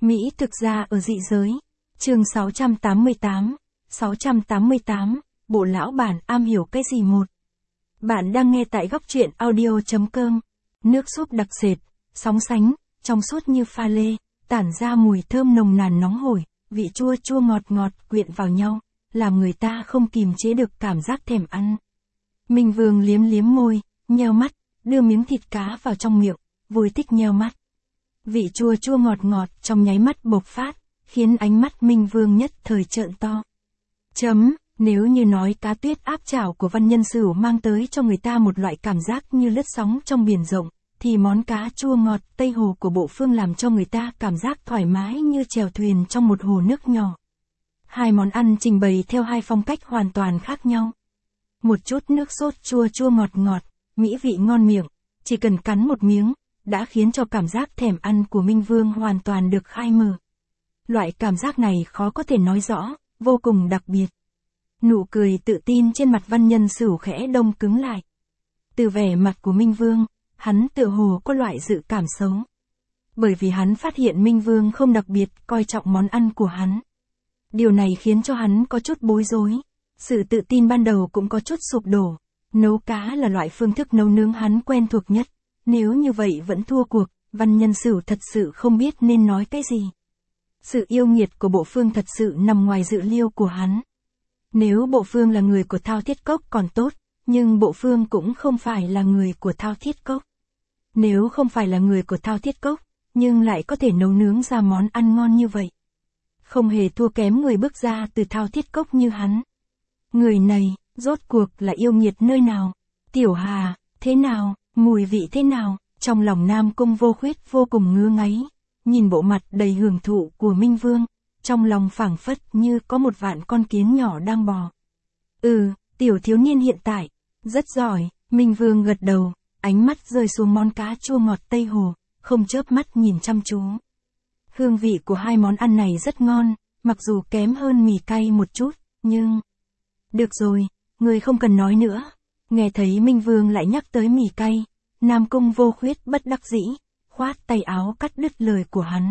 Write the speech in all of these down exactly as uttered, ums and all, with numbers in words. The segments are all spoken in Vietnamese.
Mỹ thực ra ở dị giới. Chương sáu trăm tám mươi tám. sáu trăm tám mươi tám, bộ lão bản am hiểu cái gì một. Bạn đang nghe tại góc truyện audio chấm com. Nước súp đặc sệt, sóng sánh, trong suốt như pha lê, tản ra mùi thơm nồng nàn nóng hổi, vị chua chua ngọt ngọt quyện vào nhau, làm người ta không kìm chế được cảm giác thèm ăn. Minh Vương liếm liếm môi, nheo mắt, đưa miếng thịt cá vào trong miệng, vui thích nheo mắt. Vị chua chua ngọt ngọt trong nháy mắt bộc phát, khiến ánh mắt Minh Vương nhất thời trợn to. Chấm, nếu như nói cá tuyết áp chảo của Văn Nhân Sửu mang tới cho người ta một loại cảm giác như lướt sóng trong biển rộng, thì món cá chua ngọt Tây Hồ của Bộ Phương làm cho người ta cảm giác thoải mái như chèo thuyền trong một hồ nước nhỏ. Hai món ăn trình bày theo hai phong cách hoàn toàn khác nhau. Một chút nước sốt chua chua ngọt ngọt, mỹ vị ngon miệng, chỉ cần cắn một miếng, đã khiến cho cảm giác thèm ăn của Minh Vương hoàn toàn được khai mở. Loại cảm giác này khó có thể nói rõ, vô cùng đặc biệt. Nụ cười tự tin trên mặt Văn Nhân Sửu khẽ đông cứng lại. Từ vẻ mặt của Minh Vương, hắn tựa hồ có loại dự cảm xấu. Bởi vì hắn phát hiện Minh Vương không đặc biệt coi trọng món ăn của hắn. Điều này khiến cho hắn có chút bối rối. Sự tự tin ban đầu cũng có chút sụp đổ. Nấu cá là loại phương thức nấu nướng hắn quen thuộc nhất. Nếu như vậy vẫn thua cuộc, Văn Nhân Sửu thật sự không biết nên nói cái gì. Sự yêu nghiệt của Bộ Phương thật sự nằm ngoài dự liệu của hắn. Nếu Bộ Phương là người của Thao Thiết Cốc còn tốt, nhưng Bộ Phương cũng không phải là người của Thao Thiết Cốc. Nếu không phải là người của Thao Thiết Cốc, nhưng lại có thể nấu nướng ra món ăn ngon như vậy. Không hề thua kém người bước ra từ Thao Thiết Cốc như hắn. Người này, rốt cuộc là yêu nghiệt nơi nào? Tiểu Hà, thế nào? Mùi vị thế nào? Trong lòng Nam Cung Vô Khuyết vô cùng ngứa ngáy. Nhìn bộ mặt đầy hưởng thụ của Minh Vương, trong lòng phảng phất như có một vạn con kiến nhỏ đang bò. Ừ, tiểu thiếu niên hiện tại, rất giỏi. Minh Vương gật đầu, ánh mắt rơi xuống món cá chua ngọt Tây Hồ, không chớp mắt nhìn chăm chú. Hương vị của hai món ăn này rất ngon, mặc dù kém hơn mì cay một chút, nhưng... Được rồi, người không cần nói nữa. Nghe thấy Minh Vương lại nhắc tới mì cay, Nam Cung Vô Khuyết bất đắc dĩ, khoát tay áo cắt đứt lời của hắn.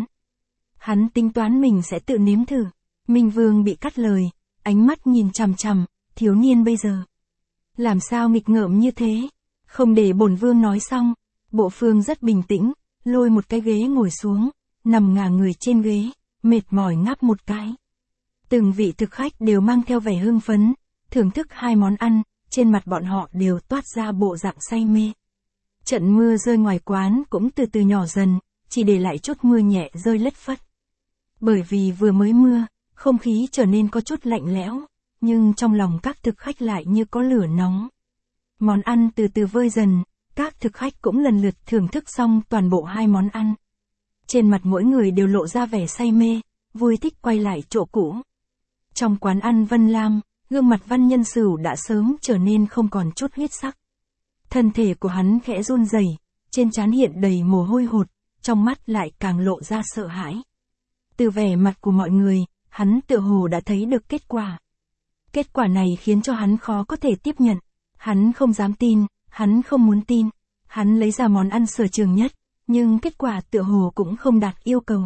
Hắn tính toán mình sẽ tự nếm thử. Minh Vương bị cắt lời, ánh mắt nhìn chằm chằm, thiếu niên bây giờ. Làm sao nghịch ngợm như thế? Không để bổn vương nói xong, Bộ Phương rất bình tĩnh, lôi một cái ghế ngồi xuống, nằm ngả người trên ghế, mệt mỏi ngáp một cái. Từng vị thực khách đều mang theo vẻ hưng phấn, thưởng thức hai món ăn, trên mặt bọn họ đều toát ra bộ dạng say mê. Trận mưa rơi ngoài quán cũng từ từ nhỏ dần, chỉ để lại chút mưa nhẹ rơi lất phất. Bởi vì vừa mới mưa, không khí trở nên có chút lạnh lẽo, nhưng trong lòng các thực khách lại như có lửa nóng. Món ăn từ từ vơi dần, các thực khách cũng lần lượt thưởng thức xong toàn bộ hai món ăn. Trên mặt mỗi người đều lộ ra vẻ say mê, vui thích quay lại chỗ cũ. Trong quán ăn Vân Lam, gương mặt Văn Nhân Sửu đã sớm trở nên không còn chút huyết sắc. Thân thể của hắn khẽ run rẩy, trên trán hiện đầy mồ hôi hột, trong mắt lại càng lộ ra sợ hãi. Từ vẻ mặt của mọi người, hắn tựa hồ đã thấy được kết quả. Kết quả này khiến cho hắn khó có thể tiếp nhận. Hắn không dám tin, hắn không muốn tin. Hắn lấy ra món ăn sở trường nhất, nhưng kết quả tựa hồ cũng không đạt yêu cầu.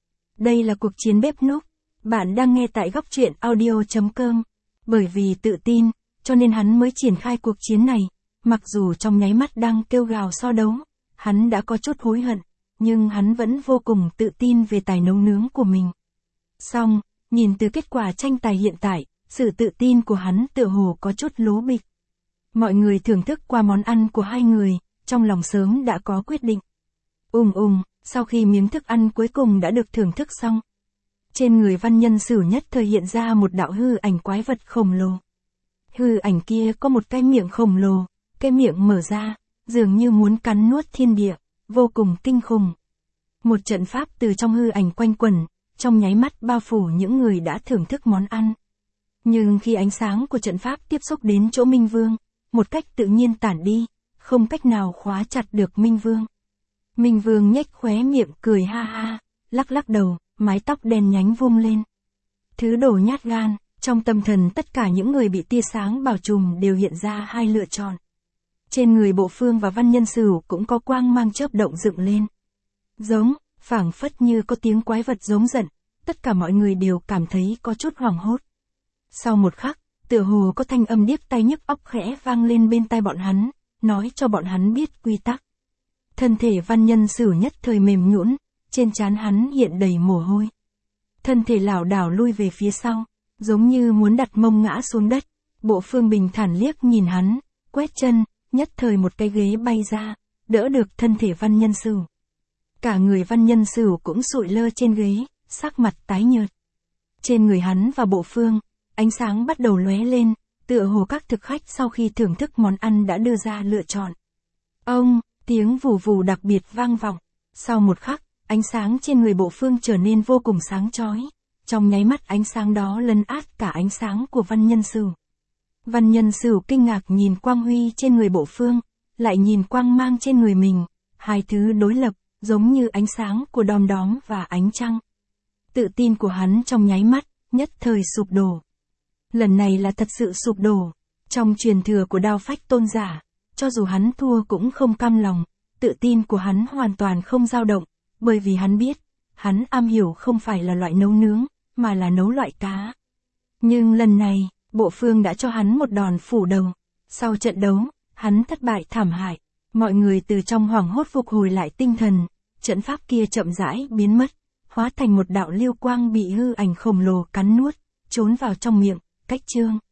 Đây là cuộc chiến bếp núc. Bạn đang nghe tại góc truyện audio chấm com. Bởi vì tự tin, cho nên hắn mới triển khai cuộc chiến này. Mặc dù trong nháy mắt đang kêu gào so đấu, hắn đã có chút hối hận, nhưng hắn vẫn vô cùng tự tin về tài nấu nướng của mình. Song, nhìn từ kết quả tranh tài hiện tại, sự tự tin của hắn tựa hồ có chút lố bịch. Mọi người thưởng thức qua món ăn của hai người, trong lòng sớm đã có quyết định. Ùng ùng, sau khi miếng thức ăn cuối cùng đã được thưởng thức xong, trên người Văn Nhân Sửu nhất thời hiện ra một đạo hư ảnh quái vật khổng lồ. Hư ảnh kia có một cái miệng khổng lồ, cái miệng mở ra, dường như muốn cắn nuốt thiên địa, vô cùng kinh khủng. Một trận pháp từ trong hư ảnh quanh quẩn, trong nháy mắt bao phủ những người đã thưởng thức món ăn. Nhưng khi ánh sáng của trận pháp tiếp xúc đến chỗ Minh Vương, một cách tự nhiên tản đi, không cách nào khóa chặt được Minh Vương. Minh Vương nhếch khóe miệng cười ha ha, lắc lắc đầu, mái tóc đen nhánh vung lên. Thứ đồ nhát gan, trong tâm thần tất cả những người bị tia sáng bao trùm đều hiện ra hai lựa chọn. Trên người Bộ Phương và Văn Nhân Sửu cũng có quang mang chớp động dựng lên. Giống, phảng phất như có tiếng quái vật giống giận, tất cả mọi người đều cảm thấy có chút hoảng hốt. Sau một khắc, tựa hồ có thanh âm điếc tai nhức óc khẽ vang lên bên tai bọn hắn, nói cho bọn hắn biết quy tắc. Thân thể Văn Nhân Sửu nhất thời mềm nhũn, trên trán hắn hiện đầy mồ hôi. Thân thể lảo đảo lui về phía sau, giống như muốn đặt mông ngã xuống đất. Bộ Phương bình thản liếc nhìn hắn, quét chân, nhất thời một cái ghế bay ra, đỡ được thân thể Văn Nhân Sửu. Cả người Văn Nhân Sửu cũng sụi lơ trên ghế, sắc mặt tái nhợt. Trên người hắn và Bộ Phương, ánh sáng bắt đầu lóe lên, tựa hồ các thực khách sau khi thưởng thức món ăn đã đưa ra lựa chọn. Ông, tiếng vù vù đặc biệt vang vọng. Sau một khắc, ánh sáng trên người Bộ Phương trở nên vô cùng sáng chói. Trong nháy mắt ánh sáng đó lấn át cả ánh sáng của Văn Nhân Sửu. Văn Nhân Sửu kinh ngạc nhìn quang huy trên người Bộ Phương, lại nhìn quang mang trên người mình, hai thứ đối lập, giống như ánh sáng của đom đóm và ánh trăng. Tự tin của hắn trong nháy mắt, nhất thời sụp đổ. Lần này là thật sự sụp đổ. Trong truyền thừa của Đao Phách tôn giả, cho dù hắn thua cũng không cam lòng, tự tin của hắn hoàn toàn không dao động, bởi vì hắn biết, hắn am hiểu không phải là loại nấu nướng, mà là nấu loại cá. Nhưng lần này, Bộ Phương đã cho hắn một đòn phủ đầu. Sau trận đấu, hắn thất bại thảm hại. Mọi người từ trong hoảng hốt phục hồi lại tinh thần, trận pháp kia chậm rãi biến mất, hóa thành một đạo lưu quang bị hư ảnh khổng lồ cắn nuốt, trốn vào trong miệng, cách chương.